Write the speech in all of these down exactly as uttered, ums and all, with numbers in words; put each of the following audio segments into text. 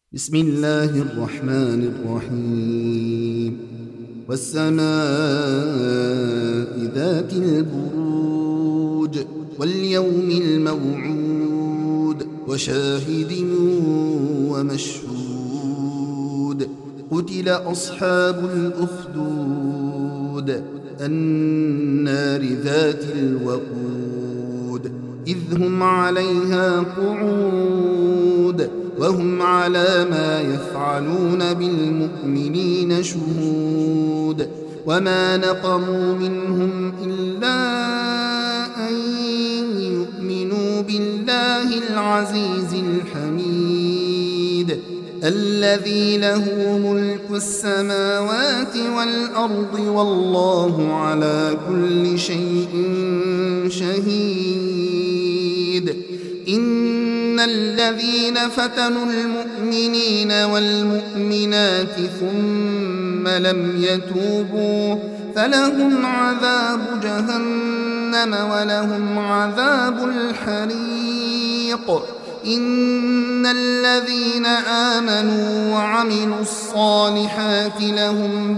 بسم الله الرحمن الرحيم والسماء ذات البروج واليوم الموعود وشاهد ومشهود قتل أصحاب الأخدود النار ذات الوقود إذ هم عليها قعود وهم على ما يفعلون بالمؤمنين شهود وما نقموا منهم إلا أن يؤمنوا بالله العزيز الحميد الذي له ملك السماوات والأرض والله على كل شيء شهيد إن الذين فتنوا المؤمنين والمؤمنات ثم لم يتوبوا فلهم عذاب جهنم ولهم عذاب الحريق إن الذين آمنوا وعملوا الصالحات لهم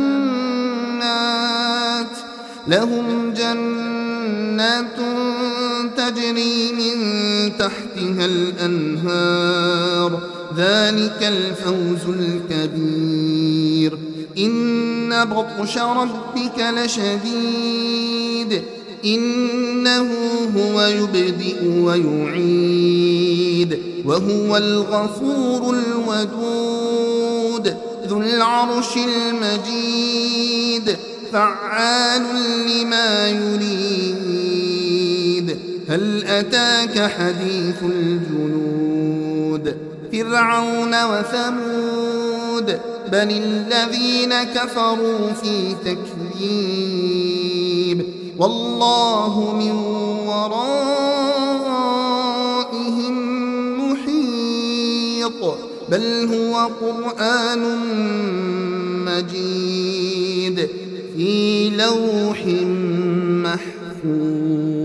جنات لهم جنات تجري من تحتها الأنهار ذلك الفوز الكبير إن بطش ربك لشديد إنه هو يبدئ ويعيد وهو الغفور الودود ذو العرش المجيد فعال لما يريد هل أتاك حديث الجنود فرعون وثمود بل الذين كفروا في تكذيب والله من ورائهم محيط بل هو قرآن مجيد في لوح محفوظ.